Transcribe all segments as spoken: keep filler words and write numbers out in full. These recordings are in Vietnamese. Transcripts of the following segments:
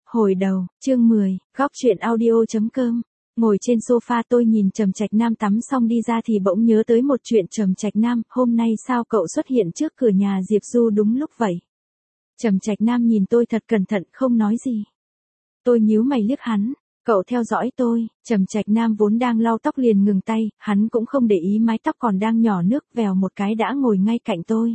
Hồi đầu, chương mười, góc truyện audio.com. Ngồi trên sofa tôi nhìn Trầm Trạch Nam tắm xong đi ra thì bỗng nhớ tới một chuyện. Trầm Trạch Nam, hôm nay sao cậu xuất hiện trước cửa nhà Diệp Du đúng lúc vậy? Trầm Trạch Nam nhìn tôi thật cẩn thận, không nói gì. Tôi nhíu mày liếc hắn, cậu theo dõi tôi. Trầm Trạch Nam vốn đang lau tóc liền ngừng tay, hắn cũng không để ý mái tóc còn đang nhỏ nước, vèo một cái đã ngồi ngay cạnh tôi.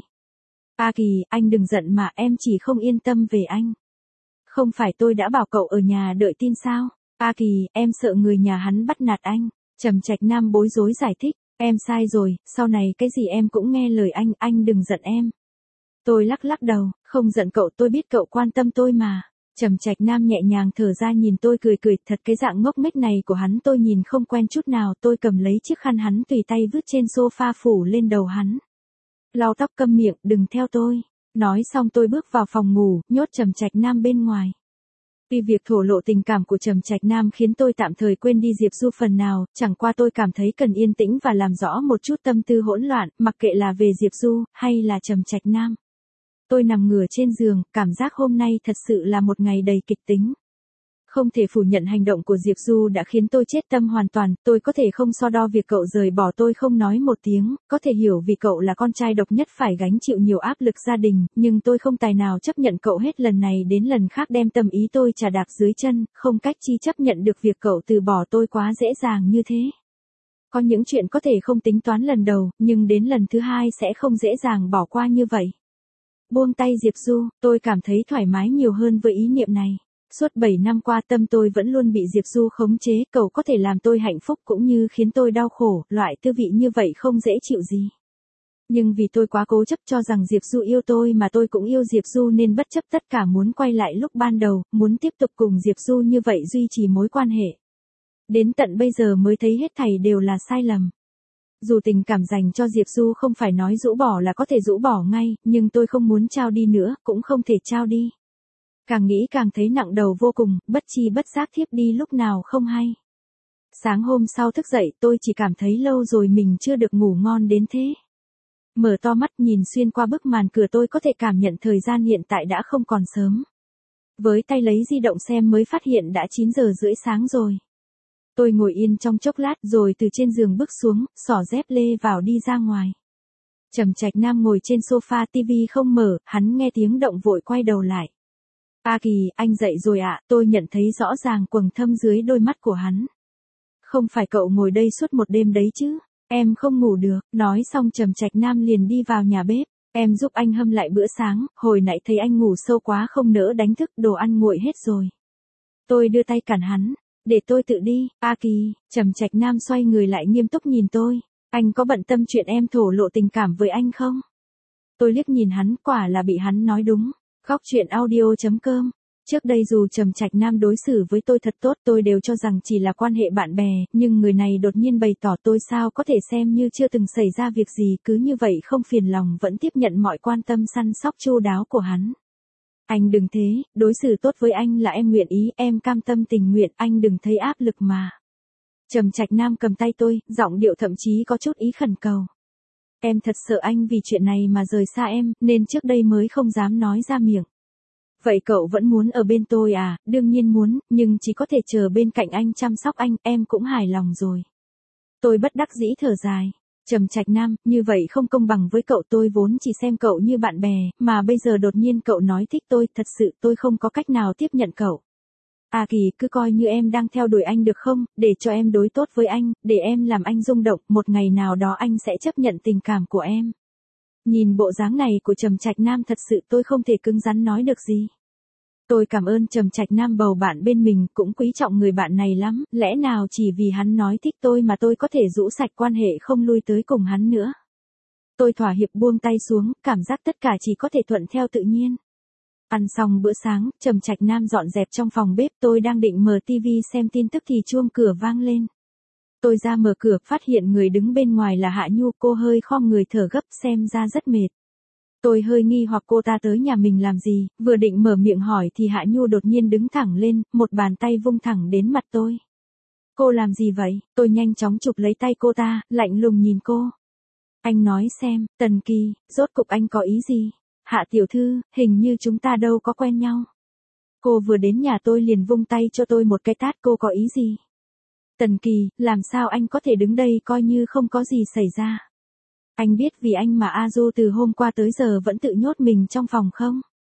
A Kỳ, anh đừng giận mà, em chỉ không yên tâm về anh. Không phải tôi đã bảo cậu ở nhà đợi tin sao? A Kỳ, em sợ người nhà hắn bắt nạt anh. Trầm Trạch Nam bối rối giải thích, em sai rồi, sau này cái gì em cũng nghe lời anh, anh đừng giận em. Tôi lắc lắc đầu, không giận cậu, tôi biết cậu quan tâm tôi mà. Trầm Trạch Nam nhẹ nhàng thở ra nhìn tôi cười cười, thật cái dạng ngốc nghếch này của hắn tôi nhìn không quen chút nào. Tôi cầm lấy chiếc khăn hắn tùy tay vứt trên sofa phủ lên đầu hắn. Lau tóc, câm miệng, đừng theo tôi. Nói xong tôi bước vào phòng ngủ, nhốt Trầm Trạch Nam bên ngoài. Tuy việc thổ lộ tình cảm của Trầm Trạch Nam khiến tôi tạm thời quên đi Diệp Du phần nào, chẳng qua tôi cảm thấy cần yên tĩnh và làm rõ một chút tâm tư hỗn loạn, mặc kệ là về Diệp Du, hay là Trầm Trạch Nam. Tôi nằm ngửa trên giường, cảm giác hôm nay thật sự là một ngày đầy kịch tính. Không thể phủ nhận hành động của Diệp Du đã khiến tôi chết tâm hoàn toàn, tôi có thể không so đo việc cậu rời bỏ tôi không nói một tiếng, có thể hiểu vì cậu là con trai độc nhất phải gánh chịu nhiều áp lực gia đình, nhưng tôi không tài nào chấp nhận cậu hết lần này đến lần khác đem tâm ý tôi chà đạp dưới chân, không cách chi chấp nhận được việc cậu từ bỏ tôi quá dễ dàng như thế. Có những chuyện có thể không tính toán lần đầu, nhưng đến lần thứ hai sẽ không dễ dàng bỏ qua như vậy. Buông tay Diệp Du, tôi cảm thấy thoải mái nhiều hơn với ý niệm này. Suốt bảy năm qua tâm tôi vẫn luôn bị Diệp Du khống chế, cậu có thể làm tôi hạnh phúc cũng như khiến tôi đau khổ, loại tư vị như vậy không dễ chịu gì. Nhưng vì tôi quá cố chấp cho rằng Diệp Du yêu tôi mà tôi cũng yêu Diệp Du nên bất chấp tất cả muốn quay lại lúc ban đầu, muốn tiếp tục cùng Diệp Du như vậy duy trì mối quan hệ. Đến tận bây giờ mới thấy hết thảy đều là sai lầm. Dù tình cảm dành cho Diệp Du không phải nói rũ bỏ là có thể rũ bỏ ngay, nhưng tôi không muốn trao đi nữa, cũng không thể trao đi. Càng nghĩ càng thấy nặng đầu vô cùng, bất chi bất giác thiếp đi lúc nào không hay. Sáng hôm sau thức dậy tôi chỉ cảm thấy lâu rồi mình chưa được ngủ ngon đến thế. Mở to mắt nhìn xuyên qua bức màn cửa tôi có thể cảm nhận thời gian hiện tại đã không còn sớm. Với tay lấy di động xem mới phát hiện đã chín giờ rưỡi sáng rồi. Tôi ngồi yên trong chốc lát rồi từ trên giường bước xuống, xỏ dép lê vào đi ra ngoài. Trầm Trạch Nam ngồi trên sofa, tivi không mở, hắn nghe tiếng động vội quay đầu lại. A Kỳ, anh dậy rồi ạ, tôi nhận thấy rõ ràng quầng thâm dưới đôi mắt của hắn. Không phải cậu ngồi đây suốt một đêm đấy chứ, em không ngủ được, nói xong Trầm Trạch Nam liền đi vào nhà bếp, em giúp anh hâm lại bữa sáng, hồi nãy thấy anh ngủ sâu quá không nỡ đánh thức, đồ ăn nguội hết rồi. Tôi đưa tay cản hắn, để tôi tự đi. A Kỳ, Trầm Trạch Nam xoay người lại nghiêm túc nhìn tôi, anh có bận tâm chuyện em thổ lộ tình cảm với anh không? Tôi liếc nhìn hắn, quả là bị hắn nói đúng. Góc truyện audio.com. Trước đây dù Trầm Trạch Nam đối xử với tôi thật tốt tôi đều cho rằng chỉ là quan hệ bạn bè, nhưng người này đột nhiên bày tỏ tôi sao có thể xem như chưa từng xảy ra việc gì, cứ như vậy không phiền lòng vẫn tiếp nhận mọi quan tâm săn sóc chu đáo của hắn. Anh đừng thế, đối xử tốt với anh là em nguyện ý, em cam tâm tình nguyện, anh đừng thấy áp lực mà. Trầm Trạch Nam cầm tay tôi, giọng điệu thậm chí có chút ý khẩn cầu. Em thật sợ anh vì chuyện này mà rời xa em, nên trước đây mới không dám nói ra miệng. Vậy cậu vẫn muốn ở bên tôi à? Đương nhiên muốn, nhưng chỉ có thể chờ bên cạnh anh chăm sóc anh, em cũng hài lòng rồi. Tôi bất đắc dĩ thở dài. Trầm Trạch Nam, như vậy không công bằng với cậu, tôi vốn chỉ xem cậu như bạn bè, mà bây giờ đột nhiên cậu nói thích tôi, thật sự tôi không có cách nào tiếp nhận cậu. A Kỳ, cứ coi như em đang theo đuổi anh được không, để cho em đối tốt với anh, để em làm anh rung động, một ngày nào đó anh sẽ chấp nhận tình cảm của em. Nhìn bộ dáng này của Trầm Trạch Nam thật sự tôi không thể cứng rắn nói được gì. Tôi cảm ơn Trầm Trạch Nam bầu bạn bên mình, cũng quý trọng người bạn này lắm, lẽ nào chỉ vì hắn nói thích tôi mà tôi có thể rũ sạch quan hệ không lui tới cùng hắn nữa. Tôi thỏa hiệp buông tay xuống, cảm giác tất cả chỉ có thể thuận theo tự nhiên. Ăn xong bữa sáng, Trầm Trạch Nam dọn dẹp trong phòng bếp, tôi đang định mở tivi xem tin tức thì chuông cửa vang lên. Tôi ra mở cửa, phát hiện người đứng bên ngoài là Hạ Nhu, cô hơi khom người thở gấp xem ra rất mệt. Tôi hơi nghi hoặc cô ta tới nhà mình làm gì, vừa định mở miệng hỏi thì Hạ Nhu đột nhiên đứng thẳng lên, một bàn tay vung thẳng đến mặt tôi. Cô làm gì vậy? Tôi nhanh chóng chụp lấy tay cô ta, lạnh lùng nhìn cô. Anh nói xem, Tần Kỳ, rốt cục anh có ý gì? Hạ tiểu thư, hình như chúng ta đâu có quen nhau. Cô vừa đến nhà tôi liền vung tay cho tôi một cái tát, cô có ý gì? Tần Kỳ, làm sao anh có thể đứng đây coi như không có gì xảy ra? Anh biết vì anh mà A Du từ hôm qua tới giờ vẫn tự nhốt mình trong phòng không?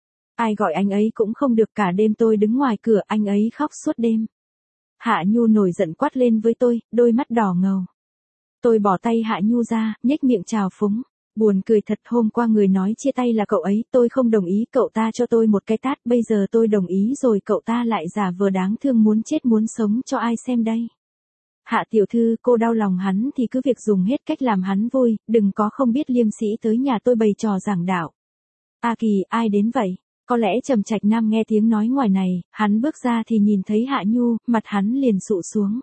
Ai gọi anh ấy cũng không được, cả đêm tôi đứng ngoài cửa, anh ấy khóc suốt đêm. Hạ Nhu nổi giận quát lên với tôi, đôi mắt đỏ ngầu. Tôi bỏ tay Hạ Nhu ra, nhếch miệng trào phúng. Buồn cười thật, hôm qua người nói chia tay là cậu ấy, tôi không đồng ý, cậu ta cho tôi một cái tát, bây giờ tôi đồng ý rồi cậu ta lại giả vờ đáng thương muốn chết muốn sống cho ai xem đây. Hạ tiểu thư, cô đau lòng hắn thì cứ việc dùng hết cách làm hắn vui, đừng có không biết liêm sĩ tới nhà tôi bày trò giảng đạo. A Kỳ, ai đến vậy? Có lẽ Trầm Trạch Nam nghe tiếng nói ngoài này, hắn bước ra thì nhìn thấy Hạ Nhu, mặt hắn liền sụ xuống.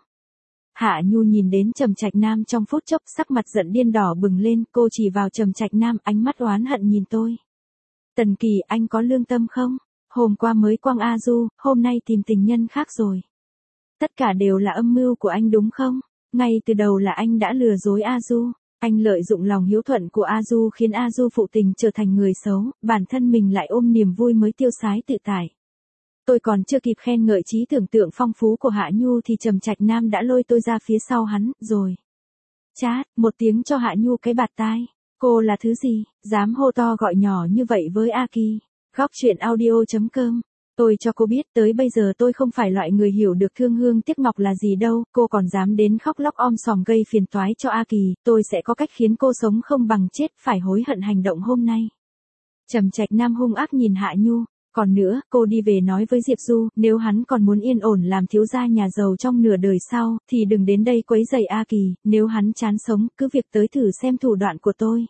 Hạ Nhu nhìn đến Trầm Trạch Nam trong phút chốc, sắc mặt giận điên đỏ bừng lên, cô chỉ vào Trầm Trạch Nam, ánh mắt oán hận nhìn tôi. Tần Kỳ, anh có lương tâm không? Hôm qua mới quăng A Du, hôm nay tìm tình nhân khác rồi. Tất cả đều là âm mưu của anh đúng không? Ngay từ đầu là anh đã lừa dối A Du. Anh lợi dụng lòng hiếu thuận của A Du khiến A Du phụ tình trở thành người xấu, bản thân mình lại ôm niềm vui mới tiêu sái tự tại. Tôi còn chưa kịp khen ngợi trí tưởng tượng phong phú của Hạ Nhu thì Trầm Trạch Nam đã lôi tôi ra phía sau hắn, rồi. Chát, một tiếng cho Hạ Nhu cái bạt tai. Cô là thứ gì, dám hô to gọi nhỏ như vậy với A Kỳ? Góc truyện audio chấm com. Tôi cho cô biết tới bây giờ tôi không phải loại người hiểu được thương hương tiếc ngọc là gì đâu, cô còn dám đến khóc lóc om sòm gây phiền toái cho A Kỳ, tôi sẽ có cách khiến cô sống không bằng chết, phải hối hận hành động hôm nay. Trầm Trạch Nam hung ác nhìn Hạ Nhu, còn nữa, cô đi về nói với Diệp Du, nếu hắn còn muốn yên ổn làm thiếu gia nhà giàu trong nửa đời sau, thì đừng đến đây quấy rầy A Kỳ, nếu hắn chán sống, cứ việc tới thử xem thủ đoạn của tôi.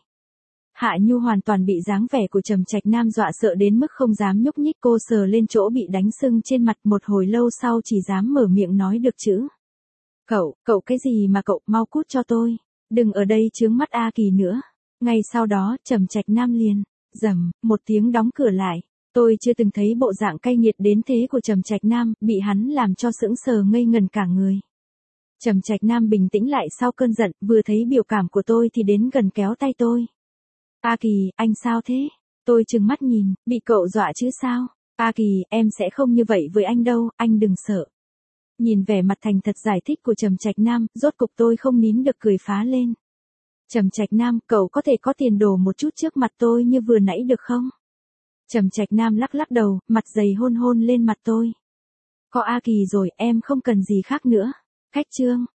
Hạ Nhu hoàn toàn bị dáng vẻ của Trầm Trạch Nam dọa sợ đến mức không dám nhúc nhích, cô sờ lên chỗ bị đánh sưng trên mặt, một hồi lâu sau chỉ dám mở miệng nói được chữ. Cậu, cậu cái gì mà cậu, mau cút cho tôi, đừng ở đây chướng mắt A Kỳ nữa. Ngay sau đó, Trầm Trạch Nam liền, rầm, một tiếng đóng cửa lại. Tôi chưa từng thấy bộ dạng cay nghiệt đến thế của Trầm Trạch Nam, bị hắn làm cho sững sờ ngây ngần cả người. Trầm Trạch Nam bình tĩnh lại sau cơn giận, vừa thấy biểu cảm của tôi thì đến gần kéo tay tôi. A Kỳ, anh sao thế? Tôi trừng mắt nhìn, bị cậu dọa chứ sao? A Kỳ, em sẽ không như vậy với anh đâu, anh đừng sợ. Nhìn vẻ mặt thành thật giải thích của Trầm Trạch Nam, rốt cục tôi không nín được cười phá lên. Trầm Trạch Nam, cậu có thể có tiền đồ một chút trước mặt tôi như vừa nãy được không? Trầm Trạch Nam lắc lắc đầu, mặt dày hôn hôn lên mặt tôi. Có A Kỳ rồi, em không cần gì khác nữa. Cách chương.